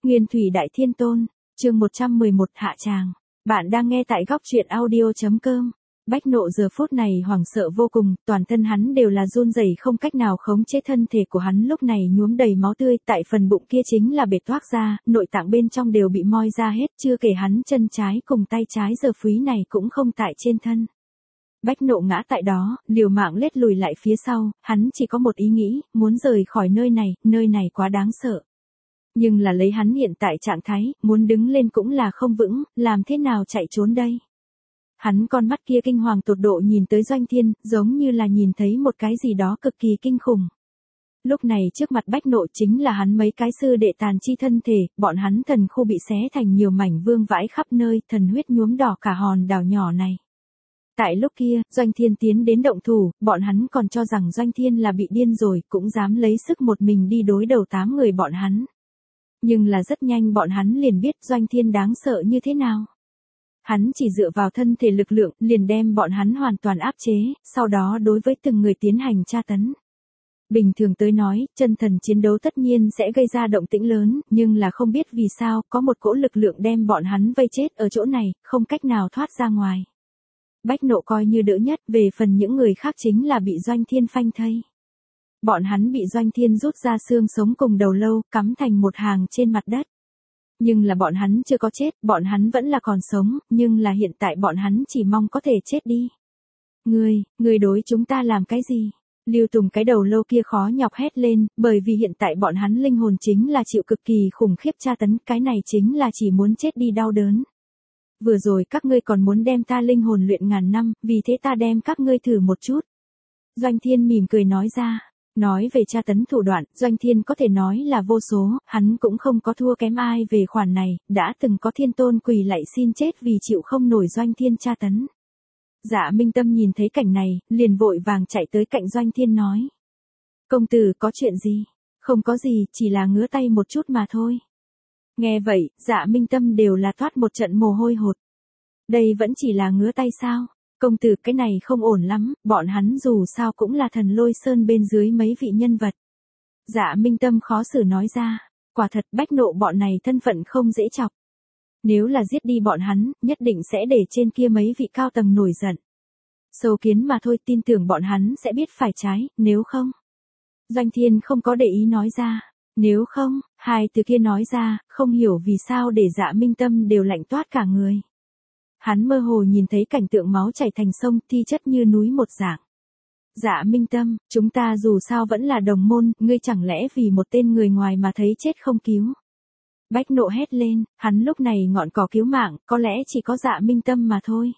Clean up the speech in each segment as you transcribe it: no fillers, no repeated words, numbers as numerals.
Nguyên thủy đại thiên tôn, chương 111 hạ tràng. Bạn đang nghe tại góc truyện audio.com. Bách Nộ giờ phút này hoảng sợ vô cùng, toàn thân hắn đều là run rẩy không cách nào khống chế, thân thể của hắn lúc này nhuốm đầy máu tươi, tại phần bụng kia chính là bệt toác ra, nội tạng bên trong đều bị moi ra hết, chưa kể hắn chân trái cùng tay trái giờ phúy này cũng không tại trên thân. Bách Nộ ngã tại đó, liều mạng lết lùi lại phía sau, hắn chỉ có một ý nghĩ, muốn rời khỏi nơi này quá đáng sợ. Nhưng là lấy hắn hiện tại trạng thái, muốn đứng lên cũng là không vững, làm thế nào chạy trốn đây? Hắn con mắt kia kinh hoàng tột độ nhìn tới Doanh Thiên, giống như là nhìn thấy một cái gì đó cực kỳ kinh khủng. Lúc này trước mặt Bách Nộ chính là hắn mấy cái sư đệ tàn chi thân thể, bọn hắn thần khu bị xé thành nhiều mảnh vương vãi khắp nơi, thần huyết nhuốm đỏ cả hòn đảo nhỏ này. Tại lúc kia, Doanh Thiên tiến đến động thủ, bọn hắn còn cho rằng Doanh Thiên là bị điên rồi, cũng dám lấy sức một mình đi đối đầu 8 người bọn hắn. Nhưng là rất nhanh bọn hắn liền biết Doanh Thiên đáng sợ như thế nào. Hắn chỉ dựa vào thân thể lực lượng, liền đem bọn hắn hoàn toàn áp chế, sau đó đối với từng người tiến hành tra tấn. Bình thường tới nói, chân thần chiến đấu tất nhiên sẽ gây ra động tĩnh lớn, nhưng là không biết vì sao, có một cỗ lực lượng đem bọn hắn vây chết ở chỗ này, không cách nào thoát ra ngoài. Bách Nộ coi như đỡ nhất, về phần những người khác chính là bị Doanh Thiên phanh thây. Bọn hắn bị Doanh Thiên rút ra xương sống cùng đầu lâu, cắm thành một hàng trên mặt đất. Nhưng là bọn hắn chưa có chết, bọn hắn vẫn là còn sống, nhưng là hiện tại bọn hắn chỉ mong có thể chết đi. Ngươi đối chúng ta làm cái gì? Lưu Tùng cái đầu lâu kia khó nhọc hét lên, bởi vì hiện tại bọn hắn linh hồn chính là chịu cực kỳ khủng khiếp tra tấn, cái này chính là chỉ muốn chết đi đau đớn. Vừa rồi các ngươi còn muốn đem ta linh hồn luyện ngàn năm, vì thế ta đem các ngươi thử một chút. Doanh Thiên mỉm cười nói ra. Nói về tra tấn thủ đoạn, Doanh Thiên có thể nói là vô số, hắn cũng không có thua kém ai về khoản này, đã từng có thiên tôn quỳ lạy xin chết vì chịu không nổi Doanh Thiên tra tấn. Dạ Minh Tâm nhìn thấy cảnh này, liền vội vàng chạy tới cạnh Doanh Thiên nói. Công tử có chuyện gì? Không có gì, chỉ là ngứa tay một chút mà thôi. Nghe vậy, Dạ Minh Tâm đều là thoát một trận mồ hôi hột. Đây vẫn chỉ là ngứa tay sao? Công tử cái này không ổn lắm, bọn hắn dù sao cũng là Thần Lôi Sơn bên dưới mấy vị nhân vật. Dạ Minh Tâm khó xử nói ra, quả thật Bách Nộ bọn này thân phận không dễ chọc. Nếu là giết đi bọn hắn, nhất định sẽ để trên kia mấy vị cao tầng nổi giận. Sâu kiến mà thôi, tin tưởng bọn hắn sẽ biết phải trái, nếu không. Doanh Thiên không có để ý nói ra, nếu không, hai từ kia nói ra, không hiểu vì sao để Dạ Minh Tâm đều lạnh toát cả người. Hắn mơ hồ nhìn thấy cảnh tượng máu chảy thành sông, thi chất như núi một dạng. Dạ Minh Tâm, chúng ta dù sao vẫn là đồng môn, ngươi chẳng lẽ vì một tên người ngoài mà thấy chết không cứu. Bách Nộ hét lên, hắn lúc này ngọn cỏ cứu mạng, có lẽ chỉ có Dạ Minh Tâm mà thôi.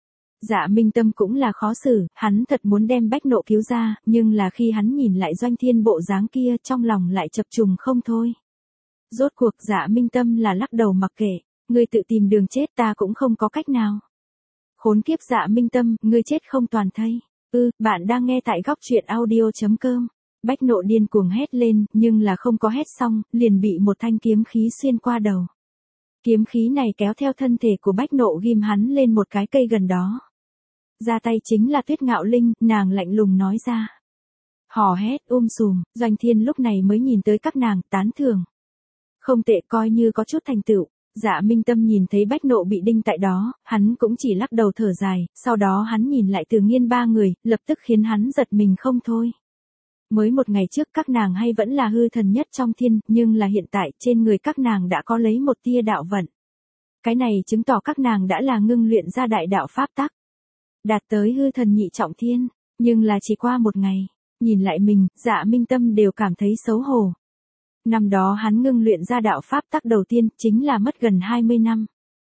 Dạ Minh Tâm cũng là khó xử, hắn thật muốn đem Bách Nộ cứu ra, nhưng là khi hắn nhìn lại Doanh Thiên bộ dáng kia, trong lòng lại chập trùng không thôi. Rốt cuộc Dạ Minh Tâm là lắc đầu mặc kệ. Ngươi tự tìm đường chết, ta cũng không có cách nào. Khốn kiếp Dạ Minh Tâm, ngươi chết không toàn thây. Bạn đang nghe tại góc truyện audio.com. Bách Nộ điên cuồng hét lên, nhưng là không có hét xong, liền bị một thanh kiếm khí xuyên qua đầu. Kiếm khí này kéo theo thân thể của Bách Nộ ghim hắn lên một cái cây gần đó. Ra tay chính là Tuyết Ngạo Linh, nàng lạnh lùng nói ra. Hò hét sùm, Doanh Thiên lúc này mới nhìn tới các nàng, tán thưởng. Không tệ, coi như có chút thành tựu. Dạ Minh Tâm nhìn thấy Bách Nộ bị đinh tại đó, hắn cũng chỉ lắc đầu thở dài, sau đó hắn nhìn lại Từ Nghiên ba người, lập tức khiến hắn giật mình không thôi. Mới một ngày trước các nàng hay vẫn là hư thần nhất trong thiên, nhưng là hiện tại trên người các nàng đã có lấy một tia đạo vận. Cái này chứng tỏ các nàng đã là ngưng luyện ra đại đạo pháp tắc. Đạt tới hư thần nhị trọng thiên, nhưng là chỉ qua một ngày, nhìn lại mình, Dạ Minh Tâm đều cảm thấy xấu hổ. Năm đó hắn ngưng luyện ra đạo pháp tắc đầu tiên, chính là mất gần 20 năm.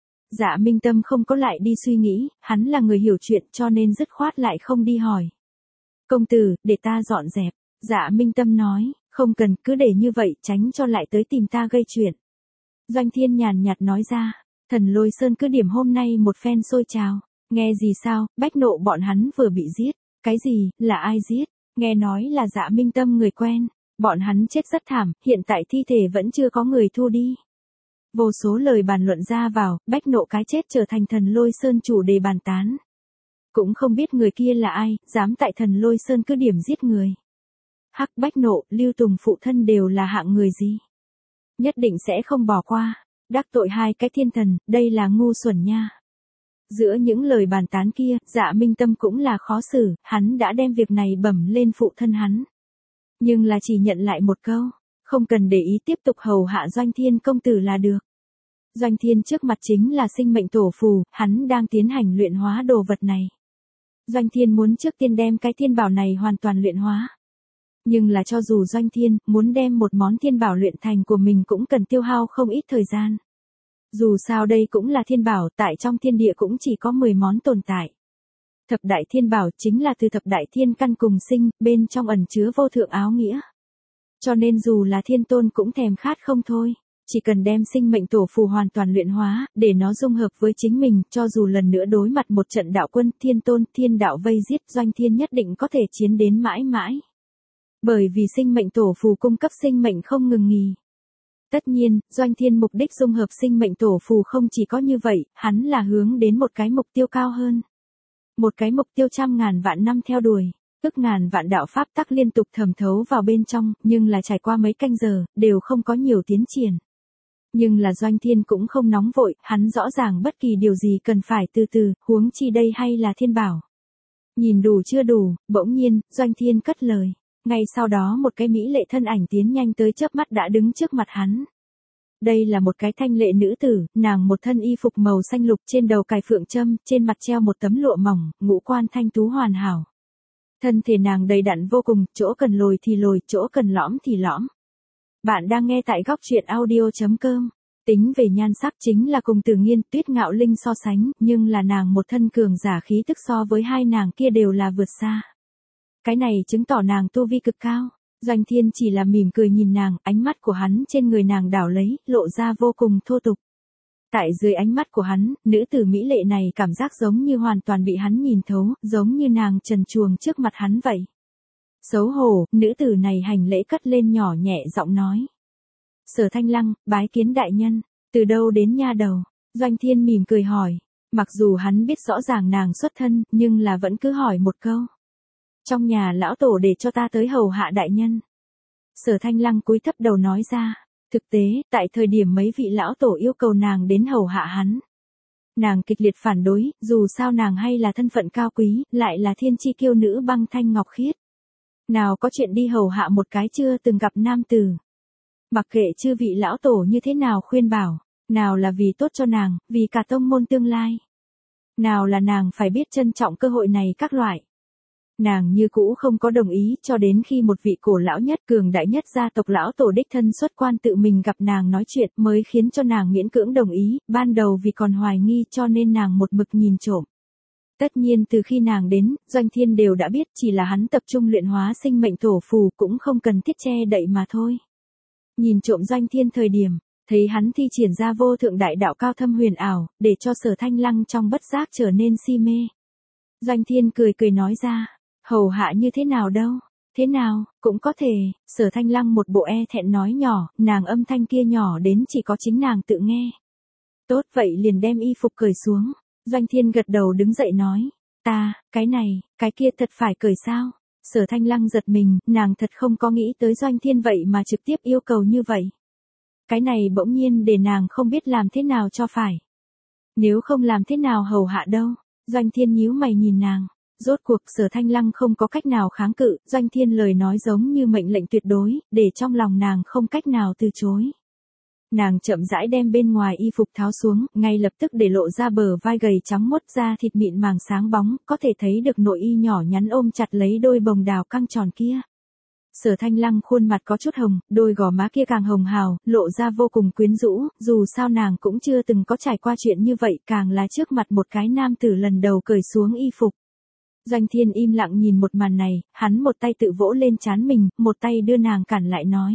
Dạ Minh Tâm không có lại đi suy nghĩ, hắn là người hiểu chuyện cho nên dứt khoát lại không đi hỏi. Công tử, để ta dọn dẹp. Dạ Minh Tâm nói, không cần, cứ để như vậy, tránh cho lại tới tìm ta gây chuyện. Doanh Thiên nhàn nhạt nói ra, Thần Lôi Sơn cứ điểm hôm nay một phen sôi trào. Nghe gì sao, Bách Nộ bọn hắn vừa bị giết. Cái gì, là ai giết? Nghe nói là Dạ Minh Tâm người quen. Bọn hắn chết rất thảm, hiện tại thi thể vẫn chưa có người thu đi. Vô số lời bàn luận ra vào, Bách Nộ cái chết trở thành Thần Lôi Sơn chủ đề bàn tán. Cũng không biết người kia là ai, dám tại Thần Lôi Sơn cứ điểm giết người. Hắc Bách Nộ, Lưu Tùng phụ thân đều là hạng người gì? Nhất định sẽ không bỏ qua. Đắc tội hai cái thiên thần, đây là ngu xuẩn nha. Giữa những lời bàn tán kia, Dạ Minh Tâm cũng là khó xử, hắn đã đem việc này bẩm lên phụ thân hắn. Nhưng là chỉ nhận lại một câu, không cần để ý tiếp tục hầu hạ Doanh Thiên công tử là được. Doanh Thiên trước mặt chính là sinh mệnh tổ phù, hắn đang tiến hành luyện hóa đồ vật này. Doanh Thiên muốn trước tiên đem cái thiên bảo này hoàn toàn luyện hóa. Nhưng là cho dù Doanh Thiên muốn đem một món thiên bảo luyện thành của mình cũng cần tiêu hao không ít thời gian. Dù sao đây cũng là thiên bảo, tại trong thiên địa cũng chỉ có 10 món tồn tại. Thập đại thiên bảo chính là từ thập đại thiên căn cùng sinh, bên trong ẩn chứa vô thượng áo nghĩa. Cho nên dù là thiên tôn cũng thèm khát không thôi. Chỉ cần đem sinh mệnh tổ phù hoàn toàn luyện hóa, để nó dung hợp với chính mình, cho dù lần nữa đối mặt một trận đạo quân, thiên tôn, thiên đạo vây giết, Doanh Thiên nhất định có thể chiến đến mãi mãi. Bởi vì sinh mệnh tổ phù cung cấp sinh mệnh không ngừng nghỉ. Tất nhiên, Doanh Thiên mục đích dung hợp sinh mệnh tổ phù không chỉ có như vậy, hắn là hướng đến một cái mục tiêu cao hơn. Một cái mục tiêu trăm ngàn vạn năm theo đuổi. Ức ngàn vạn đạo pháp tắc liên tục thẩm thấu vào bên trong, nhưng là trải qua mấy canh giờ, đều không có nhiều tiến triển. Nhưng là Doanh Thiên cũng không nóng vội, hắn rõ ràng bất kỳ điều gì cần phải từ từ, huống chi đây hay là thiên bảo. Nhìn đủ chưa đủ, bỗng nhiên, Doanh Thiên cất lời. Ngay sau đó một cái mỹ lệ thân ảnh tiến nhanh tới chớp mắt đã đứng trước mặt hắn. Đây là một cái thanh lệ nữ tử, nàng một thân y phục màu xanh lục, trên đầu cài phượng châm, trên mặt treo một tấm lụa mỏng, ngũ quan thanh tú hoàn hảo. Thân thể nàng đầy đặn vô cùng, chỗ cần lồi thì lồi, chỗ cần lõm thì lõm. Bạn đang nghe tại góc truyện audio.com. Tính về nhan sắc chính là cùng Tử Nghiên, Tuyết Ngạo Linh so sánh, nhưng là nàng một thân cường giả khí tức so với hai nàng kia đều là vượt xa. Cái này chứng tỏ nàng tu vi cực cao. Doanh Thiên chỉ là mỉm cười nhìn nàng, ánh mắt của hắn trên người nàng đảo lấy, lộ ra vô cùng thô tục. Tại dưới ánh mắt của hắn, nữ tử mỹ lệ này cảm giác giống như hoàn toàn bị hắn nhìn thấu, giống như nàng trần truồng trước mặt hắn vậy. Xấu hổ, nữ tử này hành lễ cất lên nhỏ nhẹ giọng nói. Sở Thanh Lăng, bái kiến đại nhân, từ đâu đến nha đầu? Doanh Thiên mỉm cười hỏi, mặc dù hắn biết rõ ràng nàng xuất thân, nhưng là vẫn cứ hỏi một câu. Trong nhà lão tổ để cho ta tới hầu hạ đại nhân. Sở Thanh Lăng cúi thấp đầu nói ra, thực tế, tại thời điểm mấy vị lão tổ yêu cầu nàng đến hầu hạ hắn. Nàng kịch liệt phản đối, dù sao nàng hay là thân phận cao quý, lại là thiên chi kiêu nữ băng thanh ngọc khiết. Nào có chuyện đi hầu hạ một cái chưa từng gặp nam tử. Mặc kệ chư vị lão tổ như thế nào khuyên bảo, nào là vì tốt cho nàng, vì cả tông môn tương lai. Nào là nàng phải biết trân trọng cơ hội này các loại. Nàng như cũ không có đồng ý cho đến khi một vị cổ lão nhất cường đại nhất gia tộc lão tổ đích thân xuất quan tự mình gặp nàng nói chuyện mới khiến cho nàng miễn cưỡng đồng ý, ban đầu vì còn hoài nghi cho nên nàng một mực nhìn trộm. Tất nhiên từ khi nàng đến, Doanh Thiên đều đã biết chỉ là hắn tập trung luyện hóa sinh mệnh tổ phù cũng không cần thiết che đậy mà thôi. Nhìn trộm Doanh Thiên thời điểm, thấy hắn thi triển ra vô thượng đại đạo cao thâm huyền ảo, để cho Sở Thanh Lăng trong bất giác trở nên si mê. Doanh Thiên cười cười nói ra, hầu hạ như thế nào đâu, thế nào, cũng có thể, Sở Thanh Lăng một bộ e thẹn nói nhỏ, nàng âm thanh kia nhỏ đến chỉ có chính nàng tự nghe. Tốt vậy liền đem y phục cởi xuống, Doanh Thiên gật đầu đứng dậy nói, cái này, cái kia thật phải cởi sao? Sở Thanh Lăng giật mình, nàng thật không có nghĩ tới Doanh Thiên vậy mà trực tiếp yêu cầu như vậy. Cái này bỗng nhiên để nàng không biết làm thế nào cho phải. Nếu không làm thế nào hầu hạ đâu, Doanh Thiên nhíu mày nhìn nàng. Rốt cuộc Sở Thanh Lăng không có cách nào kháng cự, Doanh Thiên lời nói giống như mệnh lệnh tuyệt đối, để trong lòng nàng không cách nào từ chối. Nàng chậm rãi đem bên ngoài y phục tháo xuống, ngay lập tức để lộ ra bờ vai gầy trắng muốt da thịt mịn màng sáng bóng, có thể thấy được nội y nhỏ nhắn ôm chặt lấy đôi bồng đào căng tròn kia. Sở Thanh Lăng khuôn mặt có chút hồng, đôi gò má kia càng hồng hào, lộ ra vô cùng quyến rũ, dù sao nàng cũng chưa từng có trải qua chuyện như vậy, càng là trước mặt một cái nam tử lần đầu cởi xuống y phục. Doanh Thiên im lặng nhìn một màn này, hắn một tay tự vỗ lên trán mình, một tay đưa nàng cản lại nói.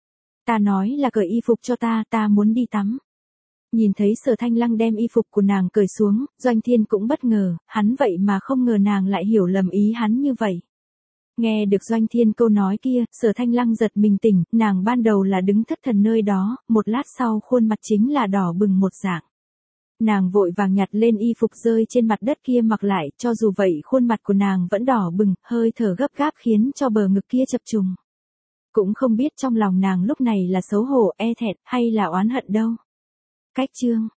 Ta nói là cởi y phục cho ta muốn đi tắm. Nhìn thấy Sở Thanh Lăng đem y phục của nàng cởi xuống, Doanh Thiên cũng bất ngờ, hắn vậy mà không ngờ nàng lại hiểu lầm ý hắn như vậy. Nghe được Doanh Thiên câu nói kia, Sở Thanh Lăng giật mình tỉnh, nàng ban đầu là đứng thất thần nơi đó, một lát sau khuôn mặt chính là đỏ bừng một dạng. Nàng vội vàng nhặt lên y phục rơi trên mặt đất kia mặc lại, cho dù vậy khuôn mặt của nàng vẫn đỏ bừng, hơi thở gấp gáp khiến cho bờ ngực kia chập trùng. Cũng không biết trong lòng nàng lúc này là xấu hổ, e thẹn hay là oán hận đâu. Cách chương